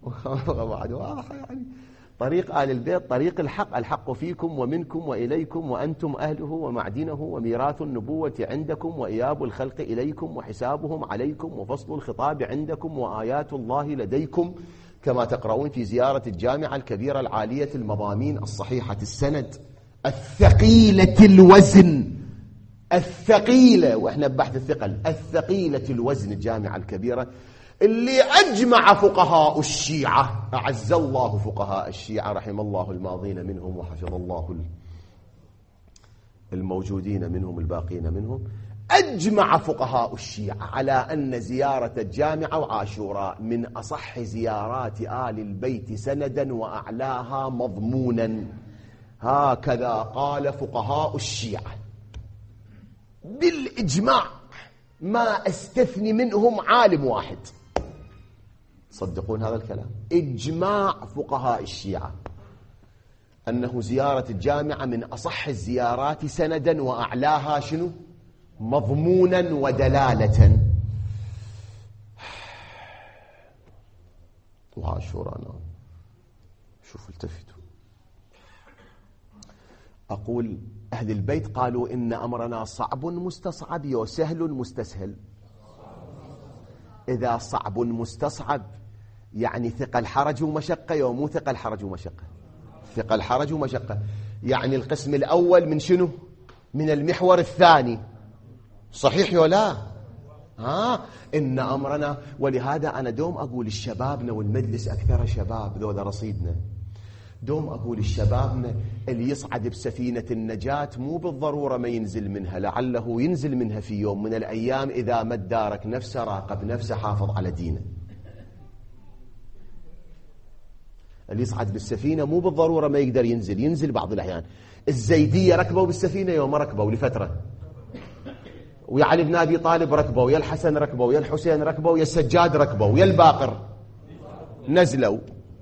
يعني طريق آل البيت طريق الحق. الحق فيكم ومنكم وإليكم وأنتم أهله ومعدنه وميراث النبوة عندكم وإياب الخلق إليكم وحسابهم عليكم وفصل الخطاب عندكم وآيات الله لديكم، كما تقرؤون في زيارة الجامعة الكبيرة العالية المضامين الصحيحة السند الثقيلة الوزن، الثقيلة، وإحنا ببحث الثقل، الثقيلة الوزن الجامعة الكبيرة اللي أجمع فقهاء الشيعة، أعز الله فقهاء الشيعة رحم الله الماضين منهم وحفظ الله الموجودين منهم الباقين منهم، أجمع فقهاء الشيعة على أن زيارة الجامعة وعاشوراء من أصح زيارات آل البيت سندا وأعلاها مضمونا. هكذا قال فقهاء الشيعة بالإجماع، ما أستثني منهم عالم واحد. صدقون هذا الكلام؟ إجماع فقهاء الشيعة أنه زيارة الجامعة من أصح الزيارات سندا وأعلاها شنو؟ مضمونا ودلالة. وعاشوراء شوف التفتوا. أقول أهل البيت قالوا إن أمرنا صعب مستصعب وسهل مستسهل. إذا صعب مستصعب يعني ثقل حرج ومشقة، ومو ثقل حرج ومشقة، ثقل حرج ومشقة. يعني القسم الأول من شنو؟ من المحور الثاني. صحيح ولا؟ إن أمرنا. ولهذا أنا دوم أقول الشبابنا، والمجلس أكثر شباب ذولا رصيدنا، دوم أقول الشبابنا اللي يصعد بسفينة النجاة مو بالضرورة ما ينزل منها، لعله ينزل منها في يوم من الأيام إذا ما ادارك نفسه، راقب نفسه، حافظ على دينه. اللي يصعد بالسفينة مو بالضرورة ما يقدر ينزل بعض الأحيان. الزيدية ركبوا بالسفينة يوم ركبوا لفترة، ويا علي بن أبي طالب ركبوا، ويا الحسن ركبوا، ويا الحسين ركبوا، ويا السجاد ركبوا، ويا الباقر نزلوا.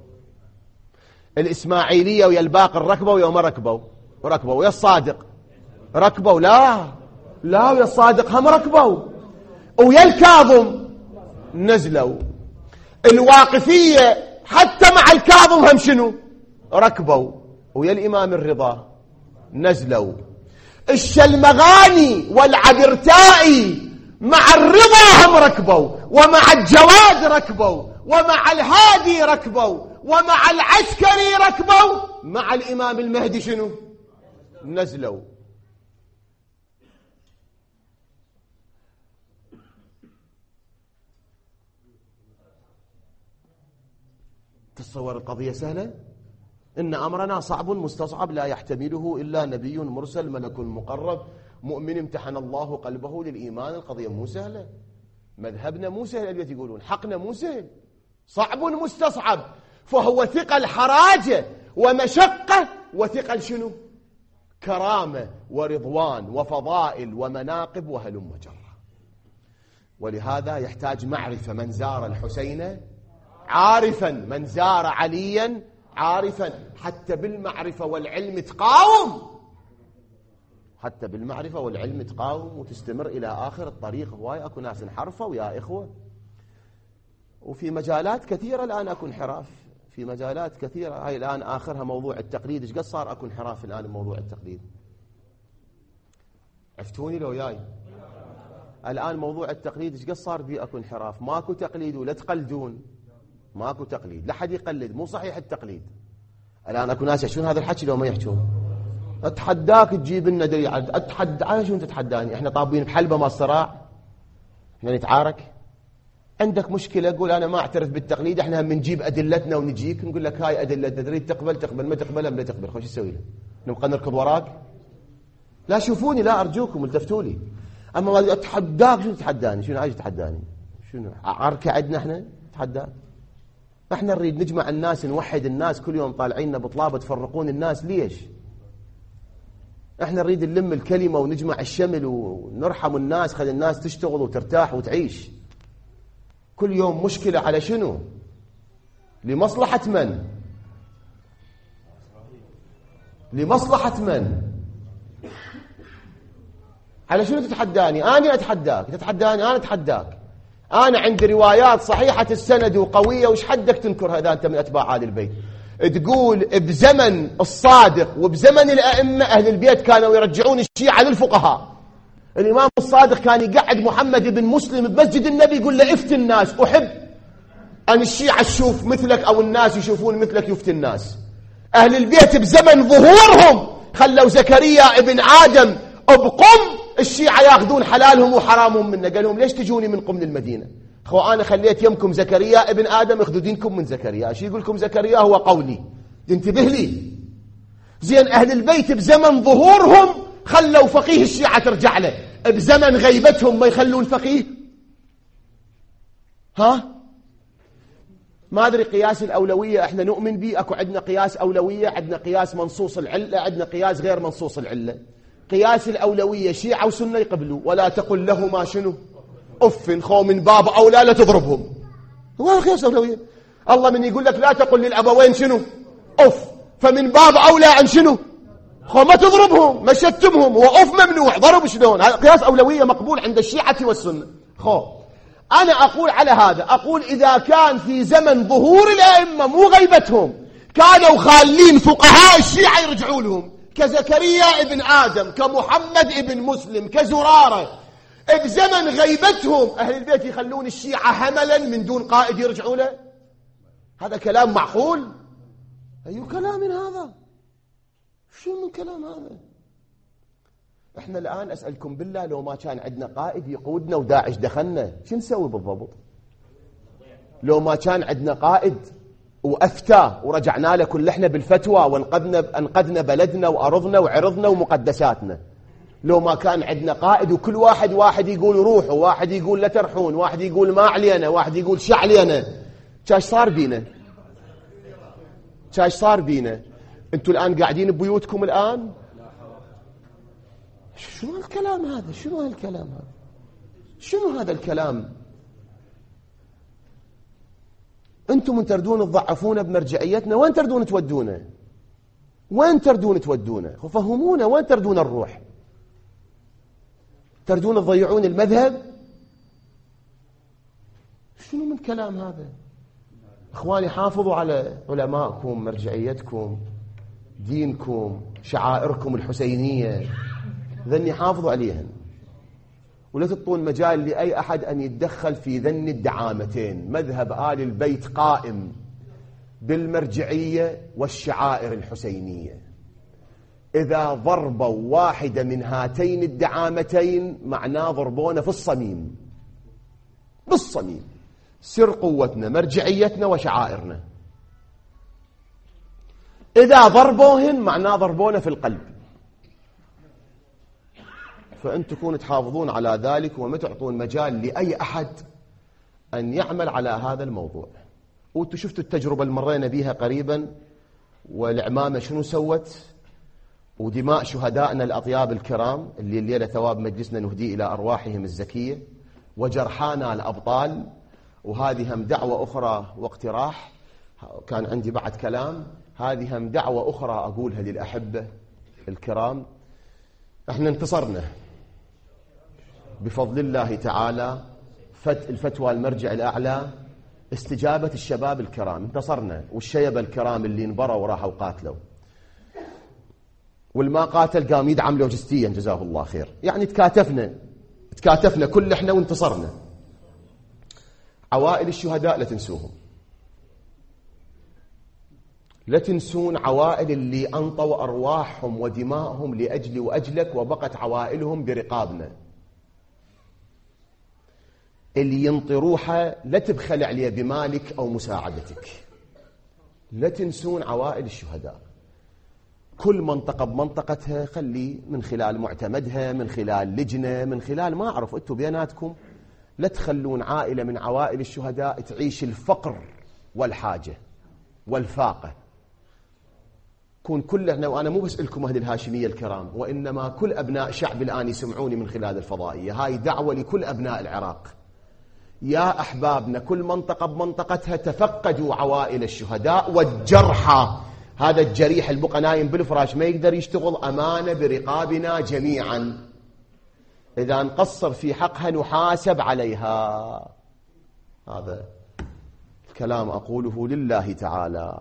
الإسماعيلية ويا الباقر ركبوا يوم ركبوا، ويا الصادق ركبوا، لا ويا الصادق هم ركبوا، ويا الكاظم نزلوا. الواقفية حتى مع الكاظم هم شنو؟ ركبوا، ويا الإمام الرضا نزلوا. الشلمغاني والعبرتائي مع الرضا هم ركبوا، ومع الجواد ركبوا، ومع الهادي ركبوا، ومع العسكري ركبوا، مع الإمام المهدي شنو؟ نزلوا. تتصور القضية سهلة؟ إن أمرنا صعب مستصعب لا يحتمله إلا نبي مرسل ملك مقرب مؤمن امتحن الله قلبه للإيمان. القضية مو سهلة، مذهبنا مو سهل، البيت يقولون حقنا مو سهل، صعب مستصعب. فهو ثقل حراجة ومشقة، وثقل شنو؟ كرامة ورضوان وفضائل ومناقب وهلم جرة. ولهذا يحتاج معرفة. من زار الحسين عارفا، من زار عليا عارفا. حتى بالمعرفة والعلم تقاوم، حتى بالمعرفة والعلم تقاوم وتستمر إلى آخر الطريق. هواي أكو ناس انحرفوا يا إخوة، وفي مجالات كثيرة الآن أكو انحراف، في مجالات كثيرة. هاي الآن آخرها موضوع التقليد. إيش قد صار أكو انحراف الآن بموضوع التقليد؟ عفتوني لو جاي الآن موضوع التقليد إيش قد صار فيه أكو انحراف؟ ماكو تقليد ولا تقلدون، ماكو تقليد، لا حد يقلد، مو صحيح التقليد. الآن أكو ناس يحشون هذا الحكي لو ما يحشون. أتحداك تجيب لنا دليل، أتحدى على شو تتحداني؟ إحنا طابين بحلبة ما الصراع، إحنا نتعارك. عندك مشكلة قول أنا ما أعترف بالتقليد، إحنا هم نجيب أدلتنا ونجيك نقول لك هاي أدلتنا، تريد تقبل، ما تقبل لا تقبل، خوش تسوي له؟ نبقى نركض وراك؟ لا شوفوني، لا أرجوكم التفتوا لي. أما أتحداك شو تتحداني؟ شنو عايز تتحداني؟ شنو عركة عندنا إحنا تتحداك؟ احنا نريد نجمع الناس، نوحد الناس، كل يوم طالعين بطلابة تفرقون الناس. ليش؟ احنا نريد نلم الكلمة ونجمع الشمل ونرحم الناس، خلي الناس تشتغل وترتاح وتعيش. كل يوم مشكلة على شنو؟ لمصلحة من؟ لمصلحة من؟ على شنو تتحداني؟ أنا أتحداك، تتحداني أنا أتحداك. أنا عندي روايات صحيحة السند وقوية، وش حدك تنكرها إذا أنت من أتباع آل البيت؟ تقول بزمن الصادق وبزمن الأئمة أهل البيت كانوا يرجعون الشيعة للفقهاء. الإمام الصادق كان يقعد محمد بن مسلم بمسجد النبي يقول له افتي الناس، أحب أن الشيعة تشوف مثلك أو الناس يشوفون مثلك يفتي الناس. أهل البيت بزمن ظهورهم خلوا زكريا ابن آدم بقم الشيعة ياخذون حلالهم وحرامهم منه. قال لهم ليش تجوني من قم المدينة؟ أخو أنا خليت يمكم زكريا ابن آدم ياخذوا دينكم من زكريا. شو يقول لكم زكريا؟ هو قولي، انتبه لي. زين أهل البيت بزمن ظهورهم خلوا فقيه الشيعة ترجع له، بزمن غيبتهم ما يخلون فقيه؟ ها؟ ما أدري قياس الأولوية احنا نؤمن به. أكو عندنا قياس أولوية، عندنا قياس منصوص العلة، عندنا قياس غير منصوص العلة. قياس الأولوية شيعة وسنة يقبلوا. ولا تقل لهما شنو؟ أف، خو من باب أولى لا تضربهم. هو قياس أولوية. الله من يقول لك لا تقل للأبوين شنو؟ أف، فمن باب أولى عن شنو؟ خو ما تضربهم، ما شتمهم. هو أف ممنوع، ضرب شلون؟ قياس أولوية مقبول عند الشيعة والسنة. خو أنا أقول على هذا، أقول إذا كان في زمن ظهور الأئمة مو غيبتهم كانوا خالين فقهاء الشيعة يرجعوا لهم، كزكريا ابن آدم، كمحمد ابن مسلم، كزرارة. بزمن غيبتهم أهل البيت يخلون الشيعة هملا من دون قائد يرجعوا له؟ هذا كلام معقول؟ أي كلام هذا؟ شو من كلام هذا؟ احنا الآن أسألكم بالله لو ما كان عندنا قائد يقودنا وداعش دخلنا شو نسوي بالضبط؟ لو ما كان عندنا قائد وأفتى ورجعنا له كل احنا بالفتوى وانقذنا بلدنا وأرضنا وعرضنا ومقدساتنا، لو ما كان عندنا قائد وكل واحد يقول روحوا، واحد يقول لا ترحون، واحد يقول ما علينا، واحد يقول شو علينا، كاش صار بينا؟ كاش صار بينا؟ انتوا الآن قاعدين ببيوتكم الآن؟ شنو هالكلام هذا؟ شنو هالكلام هذا؟ شنو هذا الكلام؟ انتم من تردون تضعفونا بمرجعيتنا، وين تردون تودونا؟ وين تردون تودونا؟ فهمونا وين تردون الروح؟ تردون تضيعون المذهب؟ شنو من كلام هذا؟ اخواني حافظوا على علمائكم، مرجعيتكم، دينكم، شعائركم الحسينية، ذني حافظوا عليهن، ولا تعطون مجال لأي أحد أن يتدخل في ذن الدعامتين. مذهب آل البيت قائم بالمرجعية والشعائر الحسينية. إذا ضربوا واحدة من هاتين الدعامتين معناه ضربونا في الصميم، بالصميم. سر قوتنا مرجعيتنا وشعائرنا. إذا ضربوهن معناه ضربونا في القلب. فأنتم تكونوا تحافظون على ذلك وما تعطون مجال لأي أحد أن يعمل على هذا الموضوع. وأنتم شفتوا التجربة اللي مرينا بها قريبا، والعمامة شنو سوت، ودماء شهدائنا الأطياب الكرام اللي الليلة ثواب مجلسنا نهدي إلى أرواحهم الزكية، وجرحانا الأبطال. وهذه هم دعوة أخرى واقتراح، كان عندي بعد كلام، هذه هم دعوة أخرى أقولها للأحبة الكرام. احنا انتصرنا بفضل الله تعالى، الفتوى المرجع الأعلى، استجابة الشباب الكرام، انتصرنا. والشيبة الكرام اللي انبروا وراحوا قاتلوا، والما قاتل قام يدعم لوجستيا جزاه الله خير. يعني تكاتفنا كل احنا وانتصرنا. عوائل الشهداء لا تنسوهم، لا تنسون عوائل اللي أنطوا أرواحهم ودماءهم لأجلي وأجلك، وبقت عوائلهم برقابنا. اللي ينطي روحه لا تبخل عليه بمالك أو مساعدتك. لا تنسون عوائل الشهداء. كل منطقة بمنطقتها خلي من خلال معتمدها، من خلال لجنة، من خلال ما أعرف، أنتوا بيناتكم لا تخلون عائلة من عوائل الشهداء تعيش الفقر والحاجة والفاقة. كون كلنا، وأنا مو بسألكم أهل الهاشمية الكرام، وإنما كل أبناء شعب الآن يسمعوني من خلال الفضائية، هاي دعوة لكل أبناء العراق. يا أحبابنا كل منطقة بمنطقتها تفقدوا عوائل الشهداء والجرحى. هذا الجريح اللي بقى نايم بالفراش ما يقدر يشتغل، أمانة برقابنا جميعا، إذا نقصر في حقها نحاسب عليها. هذا الكلام أقوله لله تعالى،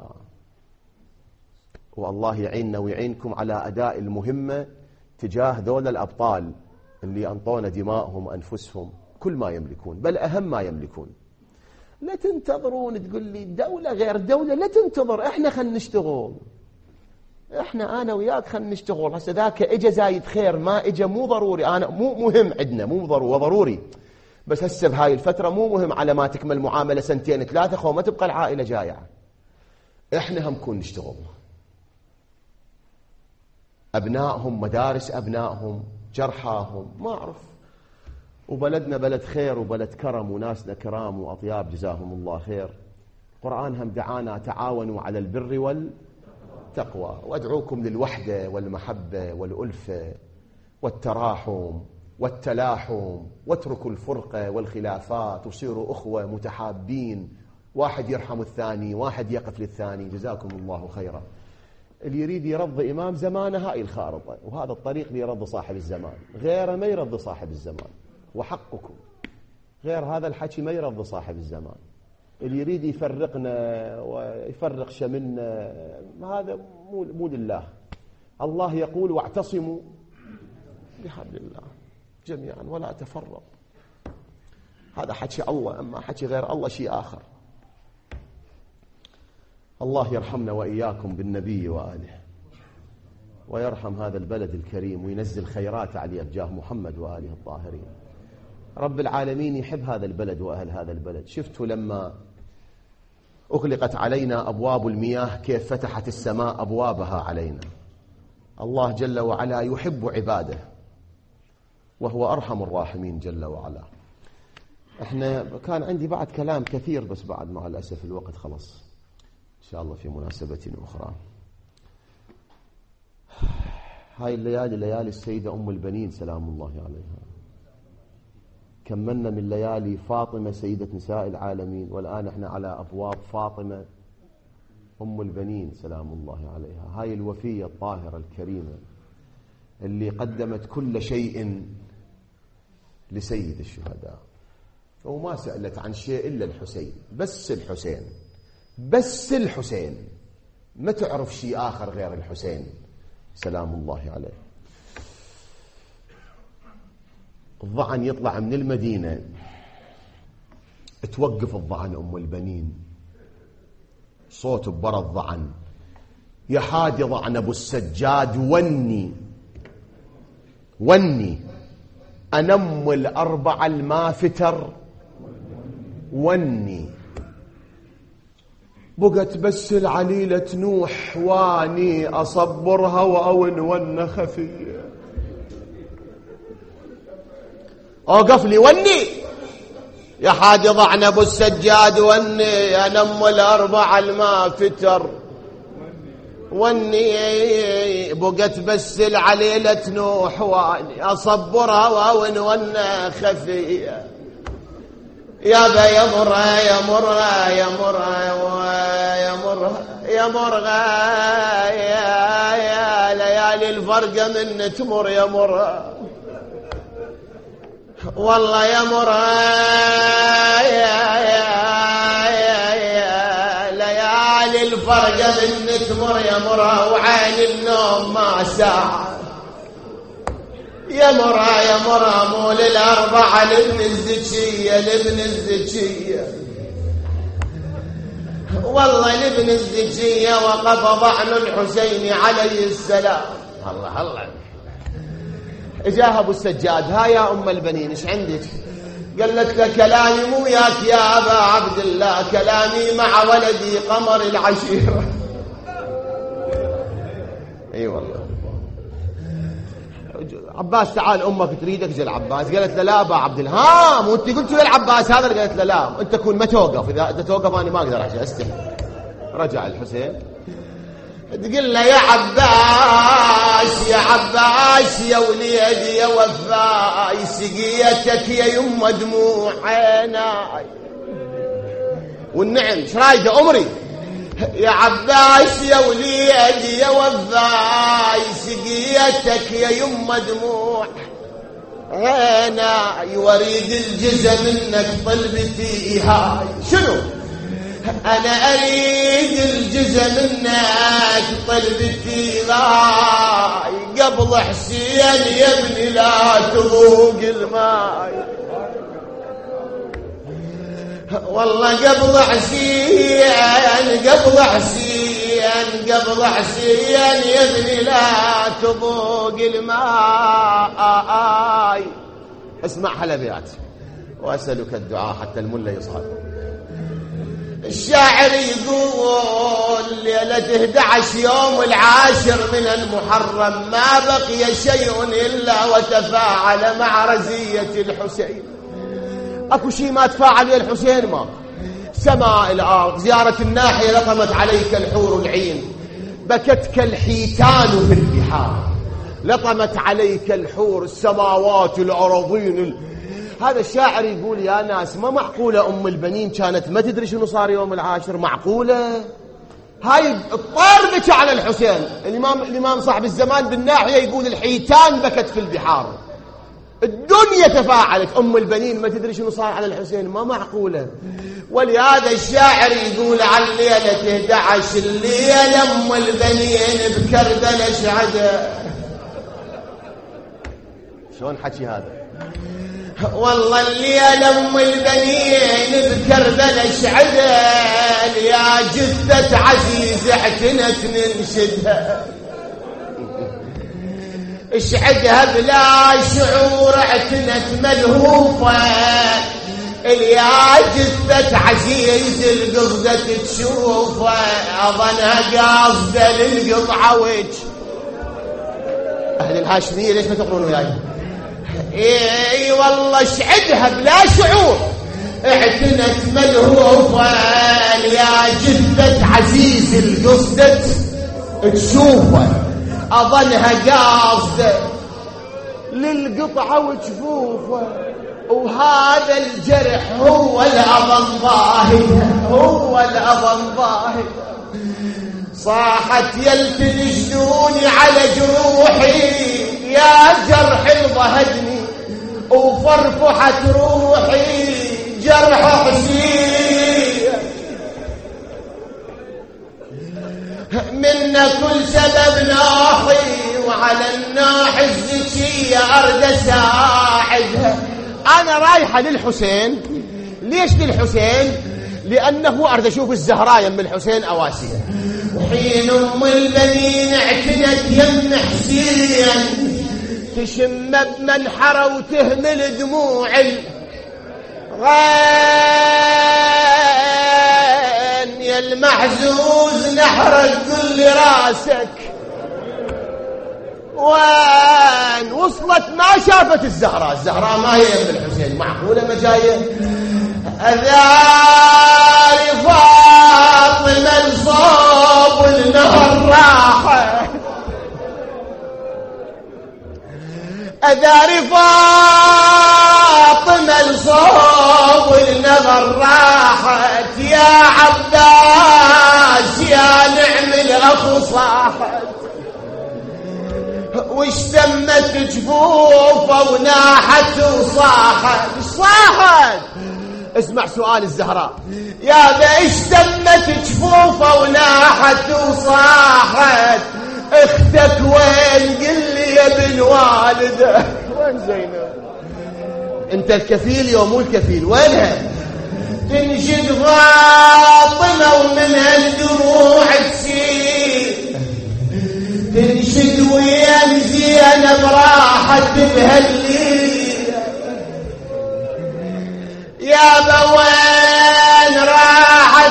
والله يعيننا ويعينكم على أداء المهمة تجاه ذول الأبطال اللي أنطونا دماءهم وأنفسهم كل ما يملكون، بل أهم ما يملكون. لا تنتظرون تقول لي دولة غير دولة، لا تنتظر، احنا خلنا نشتغل، احنا انا وياك خلنا نشتغل. هسه ذاك اجا زايد خير ما اجا مو ضروري، انا مو مهم عندنا، مو ضروري، بس هسه بهاي الفترة مو مهم، على ما تكمل معاملة سنتين ثلاثة خو ما تبقى العائلة جايعة. احنا هم نكون نشتغل، ابنائهم، مدارس ابنائهم، جرحاهم، ما اعرف. وبلدنا بلد خير وبلد كرم وناسنا كرام وأطياب جزاهم الله خير. القرآن هم دعانا تعاونوا على البر والتقوى، وأدعوكم للوحدة والمحبة والألفة والتراحم والتلاحم، واتركوا الفرقة والخلافات وصيروا أخوة متحابين، واحد يرحم الثاني، واحد يقف للثاني. جزاكم الله خيرا. اللي يريد يرض إمام زمانه هاي الخارطة، وهذا الطريق ليرض صاحب الزمان، غيره ما يرض صاحب الزمان، وحقكم. غير هذا الحكي ما يرضى صاحب الزمان. اللي يريد يفرقنا ويفرق شملنا هذا مو لله. الله يقول واعتصموا بحبل الله جميعا ولا تفرقوا. هذا حكي الله، أما حكي غير الله شيء آخر. الله يرحمنا وإياكم بالنبي وآله، ويرحم هذا البلد الكريم وينزل خيرات عليه بجاه محمد وآله الطاهرين. رب العالمين يحب هذا البلد وأهل هذا البلد. شفتوا لما أغلقت علينا أبواب المياه كيف فتحت السماء أبوابها علينا. الله جل وعلا يحب عباده وهو أرحم الراحمين جل وعلا. احنا كان عندي بعد كلام كثير، بس بعد مع الأسف الوقت خلص، إن شاء الله في مناسبة أخرى. هاي الليالي ليالي السيدة أم البنين سلام الله عليها. كملنا من ليالي فاطمة سيدة نساء العالمين، والآن احنا على أبواب فاطمة أم البنين سلام الله عليها. هاي الوفية الطاهرة الكريمة اللي قدمت كل شيء لسيد الشهداء، وما سألت عن شيء إلا الحسين، بس الحسين، بس الحسين، ما تعرف شيء آخر غير الحسين سلام الله عليه. الضعن يطلع من المدينة، توقف الضعن أم البنين، صوت ببرا الضعن، يا حادي ضعن أبو السجاد وني وني أنم الأربع المافتر وني. بقت بس العليلة نوح واني أصبرها وأون ون خفية. أوقف لي وني يا حاج ضعن أبو السجاد وني أنم الأربع المافتر وني. بقت بس العليلة نوح واني أصبرها وأون ون خفية. يابا يمرها يمرها يمرها يمرها يا ليالي الفرقة من تمر يمرها والله يمرها يا ليالي الفرقة من تمر يمرها وعين النوم ما ساعة يمرها مو للأربعة لابن الزكية لابن الزكية والله لابن الزكية. وقف ضعن الحسين عليه السلام. الله الله. اجاه ابو السجاد، ها يا ام البنين ايش عندك؟ قالت له كلامي مو وياك يا ابا عبد الله، كلامي مع ولدي قمر العشيرة. اي والله عباس تعال أمك تريدك زي العباس. قالت له لا أبا عبد الله. مو أنت قلت للعباس هذا؟ قالت له لا أنت تكون ما توقف، إذا أنت توقف أنا ما أقدر أجي أستحي. رجع الحسين تقول له يا عباس يا عباس يا وليدي يا وفاي سقيتك يا يمه دموع عيناي. والنعم ايش رايده أمري؟ يا عباس يا وليدي يا وفاي سقيتك يا يمه دموع عيناي واريد الجزء منك طلبتي هاي. شنو؟ أنا أريد الجزء منك طلبتي هاي قبل حسين يا ابني لا تذوق الماء. والله قبل حسين قبل حسين قبل حسين يا ابني لا تذوق الماء. اسمع حلبيات وأسألك الدعاء حتى الملا يصحى. الشاعر يقول ليلة 11 يوم العاشر من المحرم ما بقي شيء إلا وتفاعل مع رزية الحسين. اكو شيء ما تفاعل يا الحسين؟ ما سماء الارض زيارة الناحية لطمت عليك الحور العين بكتك الحيتان في البحار. لطمت عليك الحور السماوات الأراضين. هذا الشاعر يقول يا ناس ما معقولة أم البنين كانت ما تدري شنو صار يوم العاشر؟ معقولة؟ هاي الطار بكى على الحسين. الإمام صاحب الزمان بالناحية يقول الحيتان بكت في البحار. الدنيا تفاعلت، أم البنين ما تدري شنو صار على الحسين؟ ما معقولة. ولهذا الشاعر يقول عن ليلة 11 الليلة أم البنين بكربلاء شعدة. شلون حكي هذا؟ والله الليلة أم البنين بكربلاء شعدة يا جثة عزيز اعتنت ننشدها. اشعدها بلا شعور اعتنت ملهوفة يا جثة عزيز القصدة تشوفه أظنها قاصدة للقطعة وجه. أهل الهاشمية ليش ما تقرون وياي؟ اي والله اشعدها بلا شعور اعتنت ملهوفة يا جثة عزيز القصدة تشوفه أظنها قاصدة للقطعة وجفوفه. وهذا الجرح هو الأظن ظاهر هو الأظن ظاهر. صاحت يلتجدوني على جروحي يا جرح ضهدني وفرفحت روحي جرح حسين. منا كل سبب ناحي وعلى الناحي الزكية أرد أساعدها. أنا رايحة للحسين. ليش للحسين؟ لأنه أرد أشوف الزهراء يم الحسين أواسيها. وحين أم البنين اعتنت يم حسين تشم بمنحرة وتهمل دموع الغين يا المحزوز نحرق كل راسك. وين وصلت ما شافت الزهراء. الزهراء ما هي ابن الحسين. معقولة ما جاية؟ أذاري فاطمة الصوب النهر راحة. أذاري فاطمة الصوب النهر راحت يا عباس يا نعم الأخ صاحت. واشتمت جفوفه وناحت وصاحت. صاحت اسمع سؤال الزهراء يا اشتمت جفوفه وناحت وصاحت. اختك وين؟ قل لي يا ابن والده. وين زينب؟ انت الكفيل يوم مو الكفيل. وينها؟ تنشد فاطمه ومنها الدموع تسيل. تنشد وين زينب راحت بهالليل. يا بوين راحت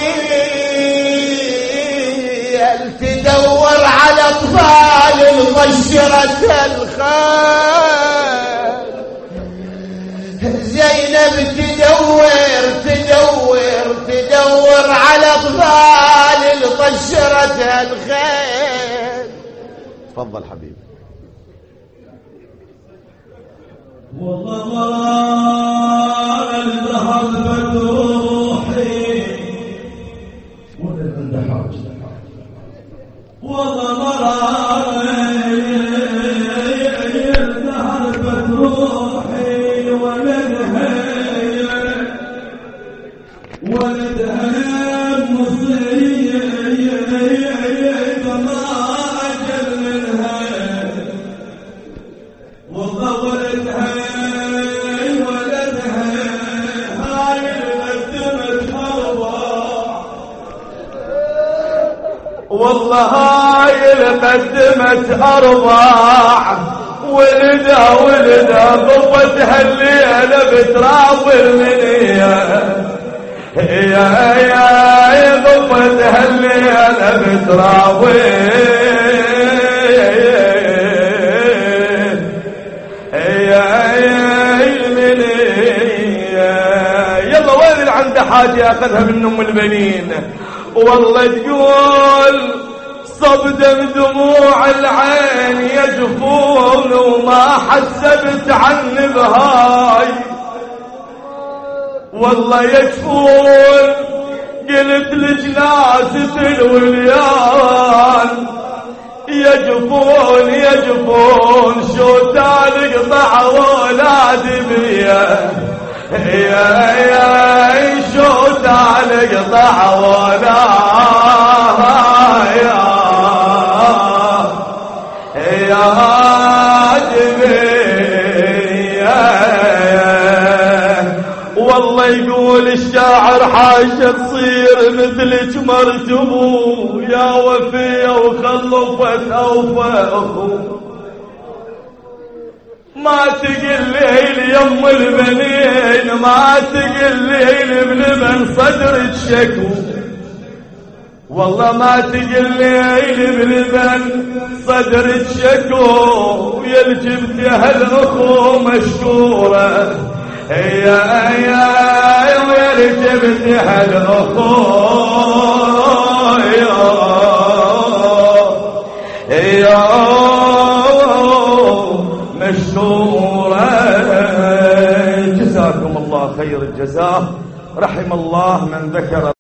بهالليل تدور على اطفال الغش طشرت الخيل. زينب تدور على اطفال اللي طشرت الخيل. تفضل حبيبي. والله ما ذهبت روحي ولا عند حاجة، والله ما ذهبت روحي ولدها مصيبة ما أجل منها. والله ولدها هاي قدمت أرباع، والله هاي قدمت أرباع. ولدا ضبتها الليلة بتراب المنية، يا ضبتها الليلة بتراب يلا وين اللي عنده حاجة أخذها من أم البنين. والله تقول صبدم دموع العين يجفون وما حسبت عني بهاي. والله يجفون قلت لجنازة الوليان يجفون شو تقطع ولادي بيا، يا شو تقطع ولادي يا جبيا. والله يقول الشاعر حاشا تصير مثلك مرتبو يا وفية وخلفت أوفى أخو. ما تقلي يم البنين ما تقلي بلبن صدرك شكو. والله ما تقلي بلبن صدرك شكو يلجبت يا هالأخو مشكورة. يا ويلجبت يا هالأخو يا مشكورة. جزاكم الله خير الجزاء. رحم الله من ذكر